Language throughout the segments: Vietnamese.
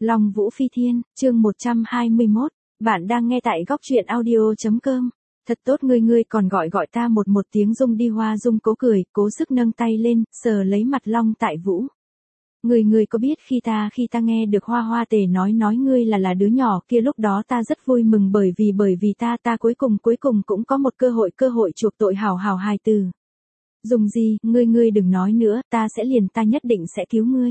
Long Vũ Phi Thiên, chương 121, bạn đang nghe tại góc truyện audio.com. Thật tốt ngươi còn gọi ta một tiếng Dung đi. Hoa Dung cố cười, cố sức nâng tay lên, sờ lấy mặt Long Tại Vũ. Ngươi có biết khi ta nghe được Hoa Tề nói ngươi là đứa nhỏ kia, lúc đó ta rất vui mừng bởi vì ta cuối cùng cũng có một cơ hội chuộc tội hảo hài từ. Dung gì, ngươi đừng nói nữa, ta nhất định sẽ cứu ngươi.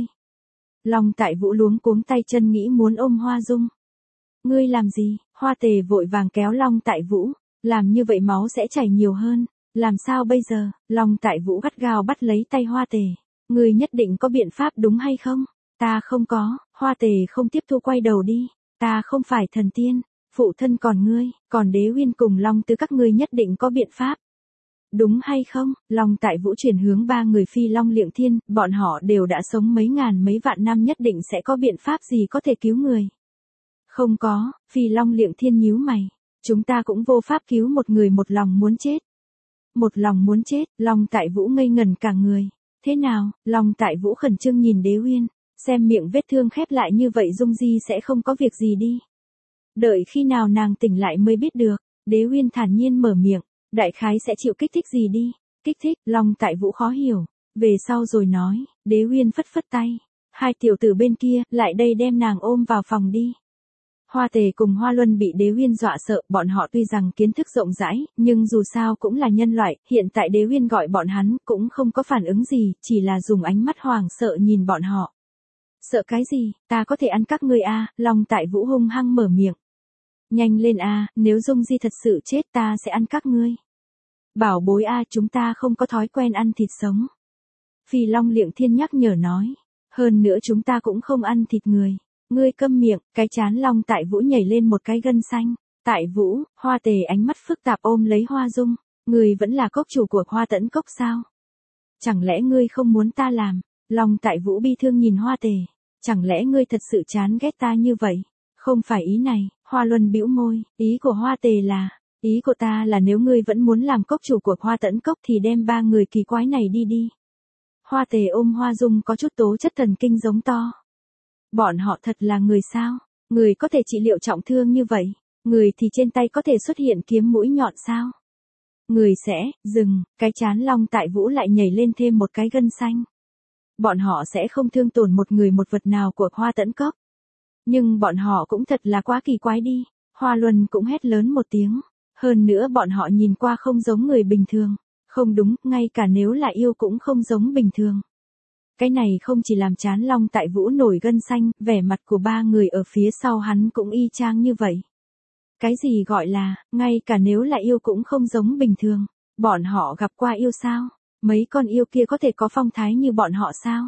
Long Tại Vũ luống cuống tay chân nghĩ muốn ôm Hoa Dung. Ngươi làm gì? Hoa Tề vội vàng kéo Long Tại Vũ, làm như vậy máu sẽ chảy nhiều hơn, làm sao bây giờ? Long Tại Vũ gắt gao bắt lấy tay Hoa Tề. Ngươi nhất định có biện pháp đúng hay không? Ta không có. Hoa Tề không tiếp thu, quay đầu đi. Ta không phải thần tiên, phụ thân còn ngươi, còn Đế Uyên cùng Long Tứ các ngươi nhất định có biện pháp. Đúng hay không? Long Tại Vũ chuyển hướng ba người Phi Long Liệng Thiên, bọn họ đều đã sống mấy ngàn mấy vạn năm, nhất định sẽ có biện pháp gì có thể cứu người. Không có. Phi Long Liệng Thiên nhíu mày. Chúng ta cũng vô pháp cứu một người một lòng muốn chết. Một lòng muốn chết? Long Tại Vũ ngây ngẩn cả người. Thế nào? Long Tại Vũ khẩn trương nhìn Đế Uyên, xem miệng vết thương khép lại như vậy Dung Di sẽ không có việc gì đi. Đợi khi nào nàng tỉnh lại mới biết được. Đế Uyên thản nhiên mở miệng. Đại khái sẽ chịu kích thích gì đi. Kích thích? Long Tại Vũ khó hiểu. Về sau rồi nói. Đế Uyên phất tay. Hai tiểu tử bên kia, lại đây đem nàng ôm vào phòng đi. Hoa Tề cùng Hoa Luân bị Đế Uyên dọa sợ, bọn họ tuy rằng kiến thức rộng rãi, nhưng dù sao cũng là nhân loại, hiện tại Đế Uyên gọi bọn hắn cũng không có phản ứng gì, chỉ là dùng ánh mắt hoảng sợ nhìn bọn họ. Sợ cái gì? Ta có thể ăn các ngươi a? Long Tại Vũ hung hăng mở miệng. Nhanh lên a, nếu Dung Di thật sự chết ta sẽ ăn các ngươi. Bảo bối a, chúng ta không có thói quen ăn thịt sống. Phi Long Liệng Thiên nhắc nhở nói. Hơn nữa chúng ta cũng không ăn thịt người. Ngươi câm miệng. Cái trán Long Tại Vũ nhảy lên một cái gân xanh. Tại Vũ, Hoa Tề ánh mắt phức tạp ôm lấy Hoa Dung. Ngươi vẫn là cốc chủ của Hoa Tẫn Cốc sao? Chẳng lẽ ngươi không muốn ta làm? Long Tại Vũ bi thương nhìn Hoa Tề. Chẳng lẽ ngươi thật sự chán ghét ta như vậy? Không phải ý này. Hoa Luân bĩu môi. Ý của Hoa Tề là, ý của ta là nếu ngươi vẫn muốn làm cốc chủ của Hoa Tẫn Cốc thì đem ba người kỳ quái này đi. Hoa Tề ôm Hoa Dung có chút tố chất thần kinh giống to. Bọn họ thật là người sao? Người có thể trị liệu trọng thương như vậy? Người thì trên tay có thể xuất hiện kiếm mũi nhọn sao? Người sẽ, dừng, cái trán Long Tại Vũ lại nhảy lên thêm một cái gân xanh. Bọn họ sẽ không thương tổn một người một vật nào của Hoa Tẫn Cốc. Nhưng bọn họ cũng thật là quá kỳ quái đi. Hoa Luân cũng hét lớn một tiếng. Hơn nữa bọn họ nhìn qua không giống người bình thường. Không đúng, ngay cả nếu là yêu cũng không giống bình thường. Cái này không chỉ làm trán Long Tại Vũ nổi gân xanh, vẻ mặt của ba người ở phía sau hắn cũng y chang như vậy. Cái gì gọi là, ngay cả nếu là yêu cũng không giống bình thường. Bọn họ gặp qua yêu sao? Mấy con yêu kia có thể có phong thái như bọn họ sao?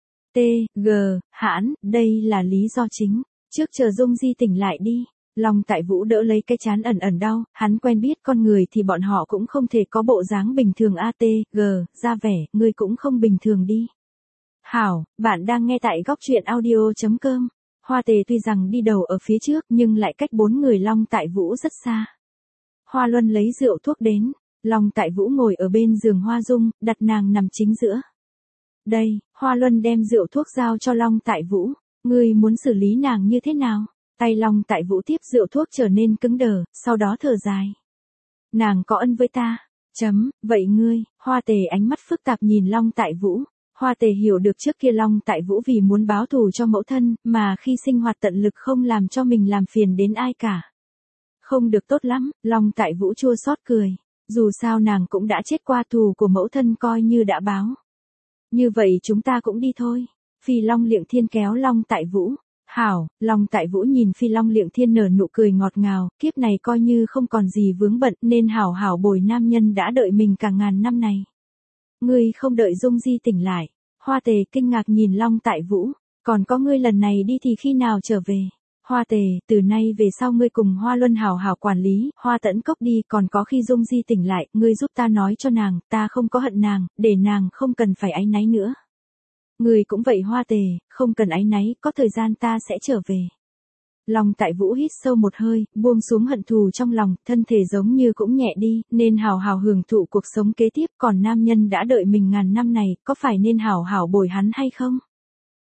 Hãn, đây là lý do chính. Trước chờ Dung Di tỉnh lại đi. Long Tại Vũ đỡ lấy cái trán ẩn đau, hắn quen biết con người thì bọn họ cũng không thể có bộ dáng bình thường. Ra vẻ, ngươi cũng không bình thường đi. Hảo, bạn đang nghe tại góc truyện audio.com. Hoa Tề tuy rằng đi đầu ở phía trước nhưng lại cách bốn người Long Tại Vũ rất xa. Hoa Luân lấy rượu thuốc đến. Long Tại Vũ ngồi ở bên giường Hoa Dung, đặt nàng nằm chính giữa. Đây, Hoa Luân đem rượu thuốc giao cho Long Tại Vũ. Ngươi muốn xử lý nàng như thế nào? Tay Long Tại Vũ tiếp rượu thuốc trở nên cứng đờ, sau đó thở dài. Nàng có ân với ta. Vậy ngươi? Hoa Tề ánh mắt phức tạp nhìn Long Tại Vũ. Hoa Tề hiểu được trước kia Long Tại Vũ vì muốn báo thù cho mẫu thân, mà khi sinh hoạt tận lực không làm cho mình làm phiền đến ai cả. Không được tốt lắm. Long Tại Vũ chua xót cười. Dù sao nàng cũng đã chết qua, thù của mẫu thân coi như đã báo. Như vậy chúng ta cũng đi thôi. Phi Long Liệng Thiên kéo Long Tại Vũ. Hảo. Long Tại Vũ nhìn Phi Long Liệng Thiên nở nụ cười ngọt ngào, kiếp này coi như không còn gì vướng bận nên hảo bồi nam nhân đã đợi mình cả ngàn năm này. Ngươi không đợi Dung Di tỉnh lại. Hoa Tề kinh ngạc nhìn Long Tại Vũ. Còn có ngươi lần này đi thì khi nào trở về? Hoa Tề, từ nay về sau ngươi cùng Hoa Luân hảo quản lý Hoa Tẫn Cốc đi, còn có khi Dung Di tỉnh lại, ngươi giúp ta nói cho nàng, ta không có hận nàng, để nàng không cần phải áy náy nữa. Ngươi cũng vậy Hoa Tề, không cần áy náy, có thời gian ta sẽ trở về. Long Tại Vũ hít sâu một hơi, buông xuống hận thù trong lòng, thân thể giống như cũng nhẹ đi, nên hảo hưởng thụ cuộc sống kế tiếp, còn nam nhân đã đợi mình ngàn năm này, có phải nên hảo bồi hắn hay không?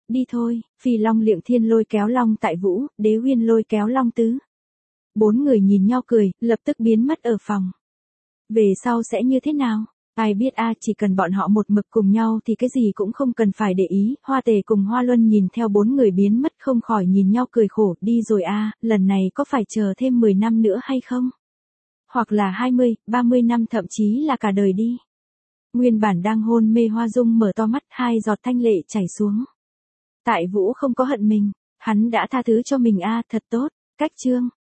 đi thôi, Phi Long Liệng Thiên lôi kéo Long Tại Vũ, Đế Uyên lôi kéo Long Tứ. Bốn người nhìn nhau cười, lập tức biến mất ở phòng. Về sau sẽ như thế nào? Ai biết chỉ cần bọn họ một mực cùng nhau thì cái gì cũng không cần phải để ý. Hoa Tề cùng Hoa Luân nhìn theo bốn người biến mất không khỏi nhìn nhau cười khổ, đi rồi lần này có phải chờ thêm 10 năm nữa hay không? Hoặc là 20, 30 năm thậm chí là cả đời đi. Nguyên bản đang hôn mê Hoa Dung mở to mắt, 2 giọt thanh lệ chảy xuống. Tại Vũ không có hận mình, hắn đã tha thứ cho mình thật tốt. Cách chương